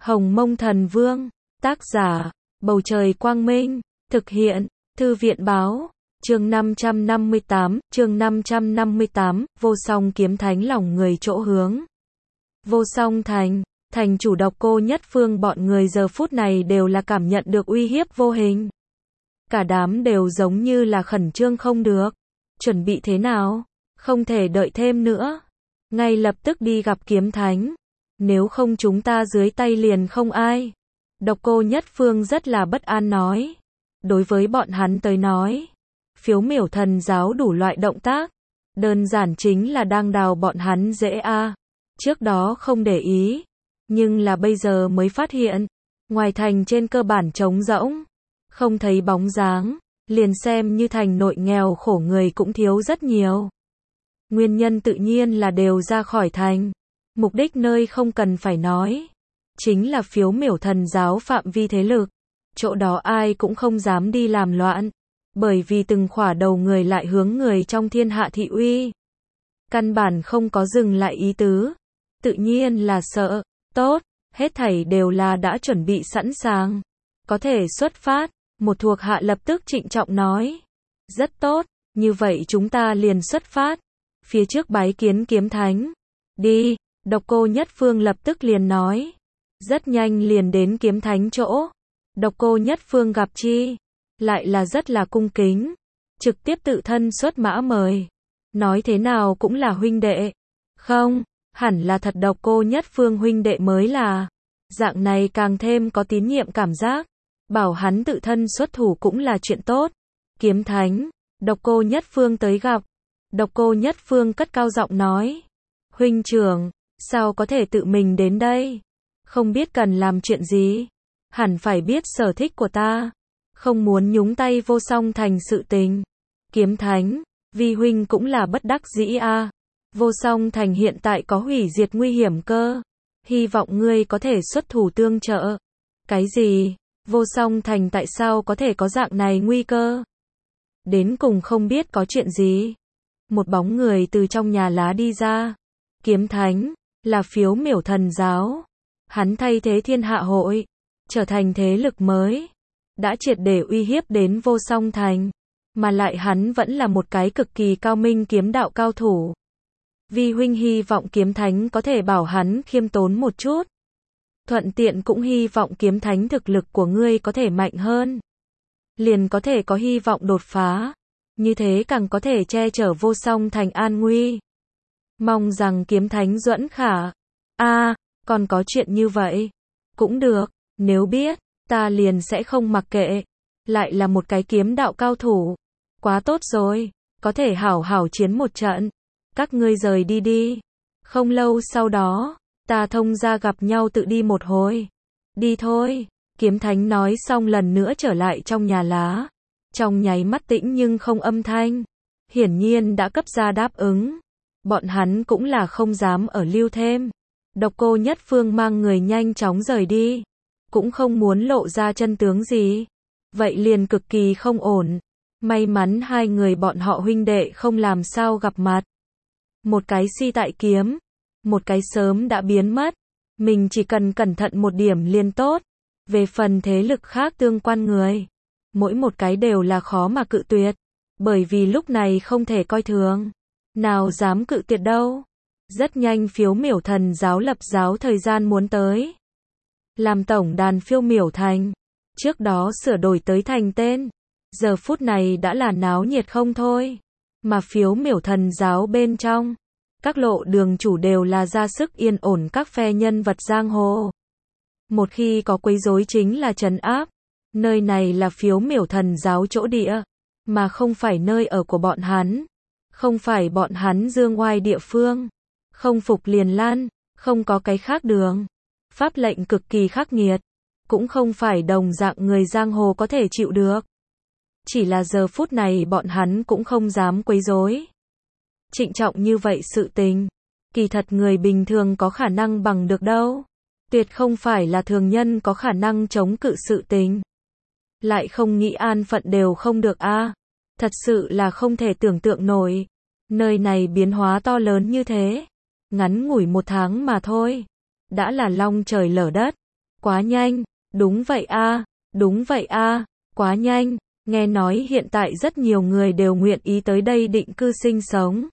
Hồng Mông Thần Vương, tác giả, Bầu Trời Quang Minh, thực hiện, Thư viện Báo, chương 558, Vô Song Kiếm Thánh lòng người chỗ hướng. Vô Song Thành, thành chủ Độc Cô Nhất Phương bọn người giờ phút này đều là cảm nhận được uy hiếp vô hình. Cả đám đều giống như là khẩn trương không được. Chuẩn bị thế nào? Không thể đợi thêm nữa. Ngay lập tức đi gặp Kiếm Thánh. Nếu không chúng ta dưới tay liền không ai. Độc Cô Nhất Phương rất là bất an nói. Đối với bọn hắn tới nói, phiếu miểu thần giáo đủ loại động tác, đơn giản chính là đang đào bọn hắn dễ a. Trước đó không để ý, nhưng là bây giờ mới phát hiện, ngoài thành trên cơ bản trống rỗng, không thấy bóng dáng, liền xem như thành nội nghèo khổ người cũng thiếu rất nhiều. Nguyên nhân tự nhiên là đều ra khỏi thành, mục đích nơi không cần phải nói, chính là phiếu miểu thần giáo phạm vi thế lực, chỗ đó ai cũng không dám đi làm loạn, bởi vì từng khỏa đầu người lại hướng người trong thiên hạ thị uy. Căn bản không có dừng lại ý tứ, tự nhiên là sợ. Tốt, hết thảy đều là đã chuẩn bị sẵn sàng, có thể xuất phát. Một thuộc hạ lập tức trịnh trọng nói. Rất tốt, như vậy chúng ta liền xuất phát. Phía trước bái kiến Kiếm Thánh. Đi, Độc Cô Nhất Phương lập tức liền nói. Rất nhanh liền đến Kiếm Thánh chỗ. Độc Cô Nhất Phương gặp chi, lại là rất là cung kính, trực tiếp tự thân xuất mã mời. Nói thế nào cũng là huynh đệ. Không, hẳn là thật Độc Cô Nhất Phương huynh đệ mới là. Dạng này càng thêm có tín nhiệm cảm giác. Bảo hắn tự thân xuất thủ cũng là chuyện tốt. Kiếm Thánh, Độc Cô Nhất Phương tới gặp. Độc Cô Nhất Phương cất cao giọng nói. Huynh trưởng, sao có thể tự mình đến đây? Không biết cần làm chuyện gì? Hẳn phải biết sở thích của ta. Không muốn nhúng tay Vô Song Thành sự tình. Kiếm Thánh, vi huynh cũng là bất đắc dĩ a. Vô Song Thành hiện tại có hủy diệt nguy hiểm cơ. Hy vọng ngươi có thể xuất thủ tương trợ. Cái gì? Vô Song Thành tại sao có thể có dạng này nguy cơ? Đến cùng không biết có chuyện gì. Một bóng người từ trong nhà lá đi ra. Kiếm Thánh, là phiếu miểu thần giáo. Hắn thay thế thiên hạ hội, trở thành thế lực mới. Đã triệt để uy hiếp đến Vô Song Thành. Mà lại hắn vẫn là một cái cực kỳ cao minh kiếm đạo cao thủ. Vi huynh hy vọng Kiếm Thánh có thể bảo hắn khiêm tốn một chút. Thuận tiện cũng hy vọng Kiếm Thánh thực lực của ngươi có thể mạnh hơn. Liền có thể có hy vọng đột phá. Như thế càng có thể che chở Vô Song Thành an nguy. Mong rằng Kiếm Thánh duẫn khả. Còn có chuyện như vậy. Cũng được, nếu biết, ta liền sẽ không mặc kệ. Lại là một cái kiếm đạo cao thủ. Quá tốt rồi, có thể hảo hảo chiến một trận. Các ngươi rời đi đi. Không lâu sau đó, ta thông ra gặp nhau tự đi một hồi. Đi thôi, Kiếm Thánh nói xong lần nữa trở lại trong nhà lá. Trong nháy mắt tĩnh nhưng không âm thanh. Hiển nhiên đã cấp ra đáp ứng. Bọn hắn cũng là không dám ở lưu thêm. Độc Cô Nhất Phương mang người nhanh chóng rời đi. Cũng không muốn lộ ra chân tướng gì. Vậy liền cực kỳ không ổn. May mắn hai người bọn họ huynh đệ không làm sao gặp mặt. Một cái si tại kiếm. Một cái sớm đã biến mất. Mình chỉ cần cẩn thận một điểm liền tốt. Về phần thế lực khác tương quan người, mỗi một cái đều là khó mà cự tuyệt. Bởi vì lúc này không thể coi thường. Nào dám cự tuyệt đâu. Rất nhanh phiếu miểu thần giáo lập giáo thời gian muốn tới. Làm tổng đàn phiêu miểu thành. Trước đó sửa đổi tới thành tên. Giờ phút này đã là náo nhiệt không thôi. Mà phiếu miểu thần giáo bên trong, các lộ đường chủ đều là ra sức yên ổn các phe nhân vật giang hồ. Một khi có quấy rối chính là trấn áp. Nơi này là phiếu miểu thần giáo chỗ địa, mà không phải nơi ở của bọn hắn. Không phải bọn hắn dương oai địa phương. Không phục liền lan, không có cái khác đường. Pháp lệnh cực kỳ khắc nghiệt. Cũng không phải đồng dạng người giang hồ có thể chịu được. Chỉ là giờ phút này bọn hắn cũng không dám quấy rối. Trịnh trọng như vậy sự tình, kỳ thật người bình thường có khả năng bằng được đâu. Tuyệt không phải là thường nhân có khả năng chống cự sự tình. Lại không nghĩ an phận đều không được a. Thật sự là không thể tưởng tượng nổi. Nơi này biến hóa to lớn như thế. Ngắn ngủi 1 tháng mà thôi. Đã là long trời lở đất. Quá nhanh, đúng vậy a, đúng vậy a, quá nhanh, nghe nói hiện tại rất nhiều người đều nguyện ý tới đây định cư sinh sống.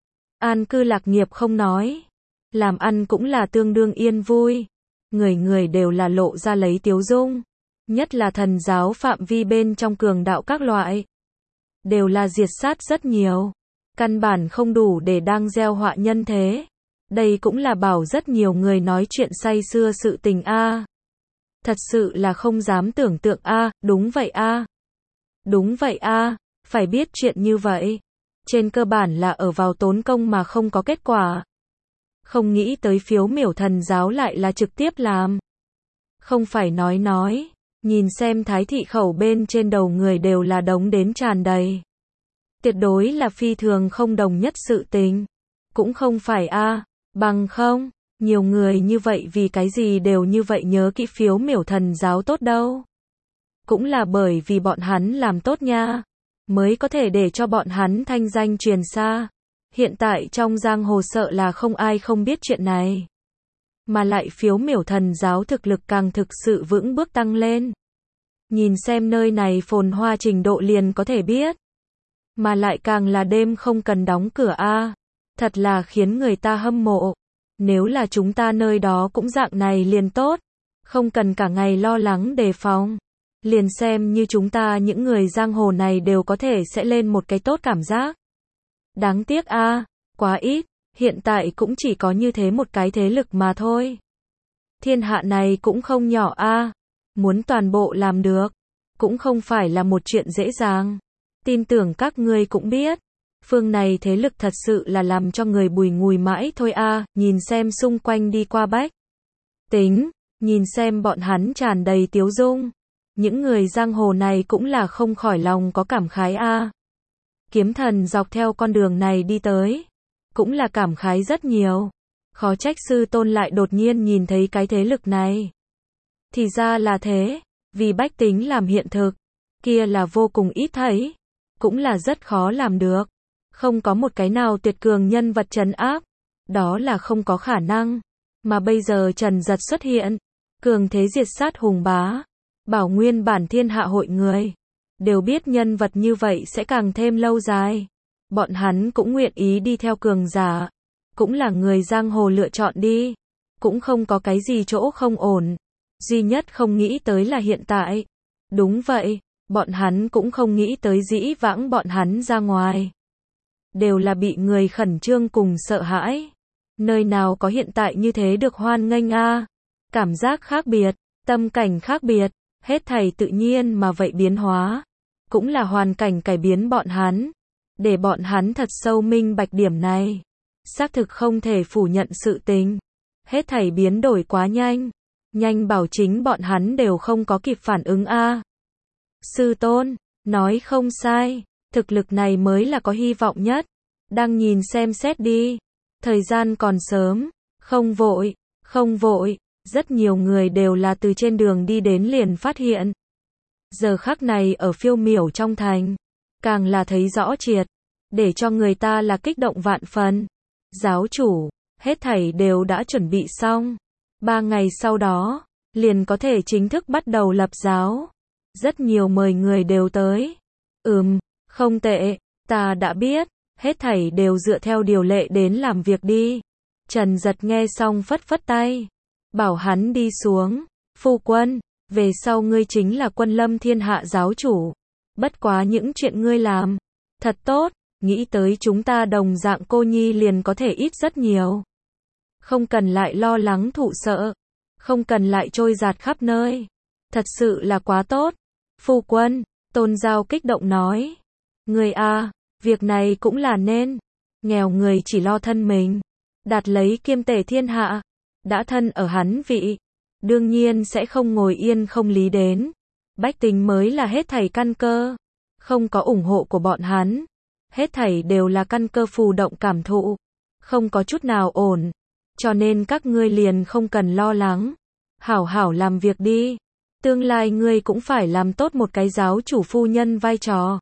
An cư lạc nghiệp không nói, làm ăn cũng là tương đương yên vui, người người đều là lộ ra lấy tiếu dung, nhất là thần giáo phạm vi bên trong cường đạo các loại, đều là diệt sát rất nhiều, căn bản không đủ để đang gieo họa nhân thế. Đây cũng là bảo rất nhiều người nói chuyện say xưa sự tình a. Thật sự là không dám tưởng tượng a, đúng vậy a. Đúng vậy a, phải biết chuyện như vậy. Trên cơ bản là ở vào tốn công mà không có kết quả. Không nghĩ tới phiếu miểu thần giáo lại là trực tiếp làm. Không phải nói, nhìn xem Thái thị khẩu bên trên đầu người đều là đống đến tràn đầy. Tuyệt đối là phi thường không đồng nhất sự tình. Cũng không phải a, bằng không, nhiều người như vậy vì cái gì đều như vậy nhớ kỹ phiếu miểu thần giáo tốt đâu. Cũng là bởi vì bọn hắn làm tốt nha, mới có thể để cho bọn hắn thanh danh truyền xa. Hiện tại trong giang hồ sợ là không ai không biết chuyện này. Mà lại phiếu miểu thần giáo thực lực càng thực sự vững bước tăng lên. Nhìn xem nơi này phồn hoa trình độ liền có thể biết. Mà lại càng là đêm không cần đóng cửa a, thật là khiến người ta hâm mộ. Nếu là chúng ta nơi đó cũng dạng này liền tốt, không cần cả ngày lo lắng đề phòng. Liền xem như chúng ta những người giang hồ này đều có thể sẽ lên một cái tốt cảm giác. Đáng tiếc a, quá ít, hiện tại cũng chỉ có như thế một cái thế lực mà thôi. Thiên hạ này cũng không nhỏ a, muốn toàn bộ làm được, cũng không phải là một chuyện dễ dàng. Tin tưởng các ngươi cũng biết, phương này thế lực thật sự là làm cho người bùi ngùi mãi thôi a, nhìn xem xung quanh đi qua bách tính, nhìn xem bọn hắn tràn đầy tiếu dung. Những người giang hồ này cũng là không khỏi lòng có cảm khái a. Kiếm thần dọc theo con đường này đi tới, cũng là cảm khái rất nhiều. Khó trách sư tôn lại đột nhiên nhìn thấy cái thế lực này. Thì ra là thế, vì bách tính làm hiện thực, kia là vô cùng ít thấy, cũng là rất khó làm được. Không có một cái nào tuyệt cường nhân vật trấn áp, đó là không có khả năng. Mà bây giờ Trần Giật xuất hiện, cường thế diệt sát hùng bá, bảo nguyên bản thiên hạ hội người, đều biết nhân vật như vậy sẽ càng thêm lâu dài. Bọn hắn cũng nguyện ý đi theo cường giả, cũng là người giang hồ lựa chọn đi, cũng không có cái gì chỗ không ổn. Duy nhất không nghĩ tới là hiện tại. Đúng vậy, bọn hắn cũng không nghĩ tới dĩ vãng bọn hắn ra ngoài. Đều là bị người khẩn trương cùng sợ hãi. Nơi nào có hiện tại như thế được hoan nghênh a. Cảm giác khác biệt, tâm cảnh khác biệt, hết thảy tự nhiên mà vậy biến hóa. Cũng là hoàn cảnh cải biến bọn hắn, để bọn hắn thật sâu minh bạch điểm này. Xác thực không thể phủ nhận sự tình. Hết thảy biến đổi quá nhanh, nhanh bảo chính bọn hắn đều không có kịp phản ứng a. Sư tôn, nói không sai, thực lực này mới là có hy vọng nhất. Đang nhìn xem xét đi, thời gian còn sớm, không vội, không vội, rất nhiều người đều là từ trên đường đi đến liền phát hiện. Giờ khắc này ở phiêu miểu trong thành, càng là thấy rõ triệt, để cho người ta là kích động vạn phần. Giáo chủ, hết thảy đều đã chuẩn bị xong. 3 ngày sau đó, liền có thể chính thức bắt đầu lập giáo. Rất nhiều mời người đều tới. Không tệ, ta đã biết, hết thảy đều dựa theo điều lệ đến làm việc đi. Trần Giật nghe xong phất phất tay, bảo hắn đi xuống. Phu quân, về sau ngươi chính là Quân Lâm thiên hạ giáo chủ. Bất quá những chuyện ngươi làm, thật tốt, nghĩ tới chúng ta đồng dạng cô nhi liền có thể ít rất nhiều. Không cần lại lo lắng thụ sợ, không cần lại trôi dạt khắp nơi. Thật sự là quá tốt. Phu quân, Tôn Giao kích động nói. Người a, việc này cũng là nên. Nghèo người chỉ lo thân mình, đạt lấy kiêm tể thiên hạ. Đã thân ở hắn vị, đương nhiên sẽ không ngồi yên không lý đến. Bách tính mới là hết thảy căn cơ. Không có ủng hộ của bọn hắn, hết thảy đều là căn cơ phù động cảm thụ. Không có chút nào ổn. Cho nên các ngươi liền không cần lo lắng. Hảo hảo làm việc đi. Tương lai ngươi cũng phải làm tốt một cái giáo chủ phu nhân vai trò.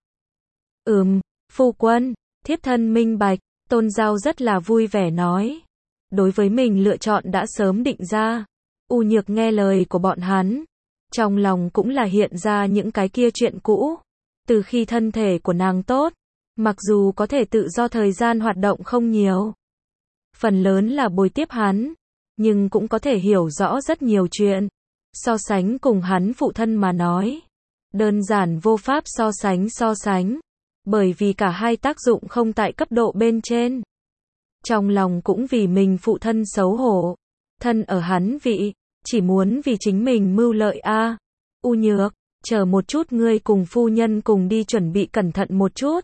Phu quân, thiếp thân minh bạch. Tôn Giao rất là vui vẻ nói. Đối với mình lựa chọn đã sớm định ra. U Nhược nghe lời của bọn hắn, trong lòng cũng là hiện ra những cái kia chuyện cũ. Từ khi thân thể của nàng tốt, mặc dù có thể tự do thời gian hoạt động không nhiều, phần lớn là bồi tiếp hắn, nhưng cũng có thể hiểu rõ rất nhiều chuyện. So sánh cùng hắn phụ thân mà nói, đơn giản vô pháp so sánh, bởi vì cả hai tác dụng không tại cấp độ bên trên. Trong lòng cũng vì mình phụ thân xấu hổ, thân ở hắn vị, chỉ muốn vì chính mình mưu lợi a. U Nhược, chờ một chút, ngươi cùng phu nhân cùng đi chuẩn bị cẩn thận một chút.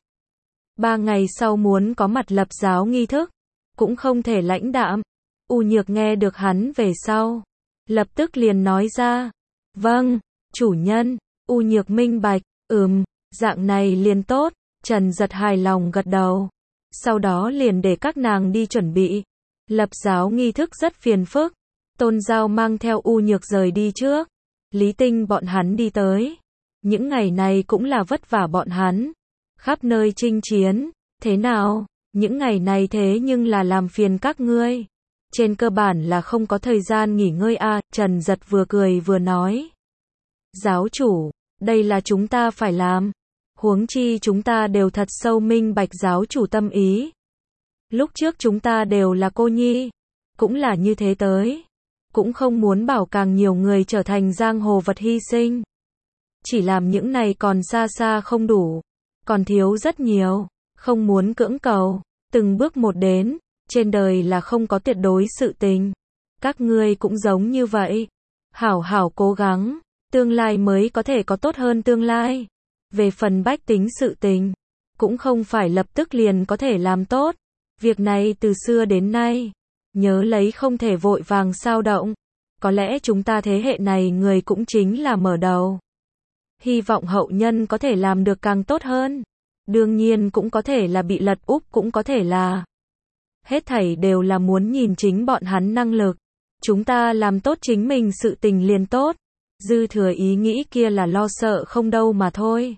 3 ngày sau muốn có mặt lập giáo nghi thức, cũng không thể lãnh đạm. U Nhược nghe được hắn về sau, lập tức liền nói ra, vâng, chủ nhân. U Nhược minh bạch, dạng này liền tốt. Trần Giật hài lòng gật đầu, sau đó liền để các nàng đi chuẩn bị. Lập giáo nghi thức rất phiền phức, Tôn Giao mang theo U Nhược rời đi trước, Lý Tinh bọn hắn đi tới. Những ngày này cũng là vất vả bọn hắn, khắp nơi chinh chiến. Thế nào, những ngày này thế nhưng là làm phiền các ngươi. Trên cơ bản là không có thời gian nghỉ ngơi a. Trần Giật vừa cười vừa nói, giáo chủ, đây là chúng ta phải làm. Huống chi chúng ta đều thật sâu minh bạch giáo chủ tâm ý. Lúc trước chúng ta đều là cô nhi, cũng là như thế tới. Cũng không muốn bảo càng nhiều người trở thành giang hồ vật hy sinh. Chỉ làm những này còn xa xa không đủ, còn thiếu rất nhiều, không muốn cưỡng cầu, từng bước một đến, trên đời là không có tuyệt đối sự tình. Các ngươi cũng giống như vậy, hảo hảo cố gắng, tương lai mới có thể có tốt hơn tương lai. Về phần bách tính sự tình, cũng không phải lập tức liền có thể làm tốt. Việc này từ xưa đến nay, nhớ lấy không thể vội vàng xao động. Có lẽ chúng ta thế hệ này người cũng chính là mở đầu. Hy vọng hậu nhân có thể làm được càng tốt hơn. Đương nhiên cũng có thể là bị lật úp, cũng có thể là hết thảy đều là muốn nhìn chính bọn hắn năng lực. Chúng ta làm tốt chính mình sự tình liền tốt. Dư thừa ý nghĩ kia là lo sợ không đâu mà thôi.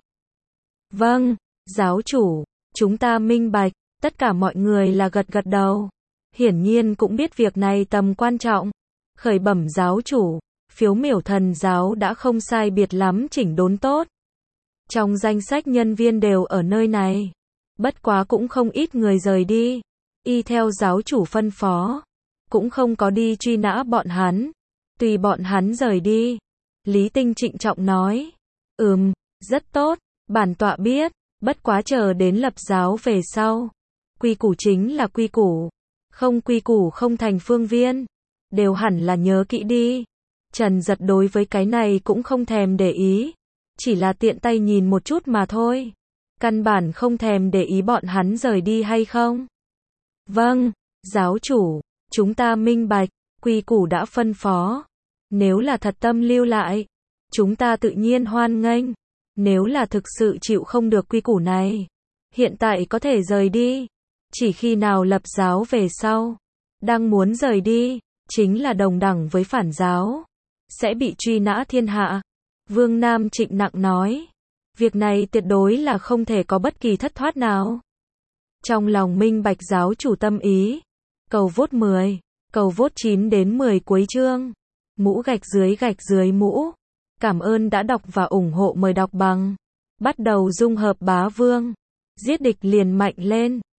Vâng, giáo chủ, chúng ta minh bạch. Tất cả mọi người là gật gật đầu. Hiển nhiên cũng biết việc này tầm quan trọng. Khởi bẩm giáo chủ, phiếu miểu thần giáo đã không sai biệt lắm chỉnh đốn tốt. Trong danh sách nhân viên đều ở nơi này. Bất quá cũng không ít người rời đi. Y theo giáo chủ phân phó, cũng không có đi truy nã bọn hắn. Tùy bọn hắn rời đi. Lý Tinh trịnh trọng nói, rất tốt, bản tọa biết. Bất quá chờ đến lập giáo về sau, quy củ chính là quy củ, không quy củ không thành phương viên, đều hẳn là nhớ kỹ đi. Trần Giật đối với cái này cũng không thèm để ý, chỉ là tiện tay nhìn một chút mà thôi, căn bản không thèm để ý bọn hắn rời đi hay không. Vâng, giáo chủ, chúng ta minh bạch, quy củ đã phân phó, nếu là thật tâm lưu lại, chúng ta tự nhiên hoan nghênh. Nếu là thực sự chịu không được quy củ này, hiện tại có thể rời đi. Chỉ khi nào lập giáo về sau, đang muốn rời đi, chính là đồng đẳng với phản giáo, sẽ bị truy nã thiên hạ. Vương Nam Trịnh nặng nói, việc này tuyệt đối là không thể có bất kỳ thất thoát nào. Trong lòng minh bạch giáo chủ tâm ý. Cầu vote 10, cầu vote 9 đến 10 cuối chương. Mũ gạch dưới mũ. Cảm ơn đã đọc và ủng hộ, mời đọc bằng. Bắt đầu dung hợp bá vương. Giết địch liền mạnh lên.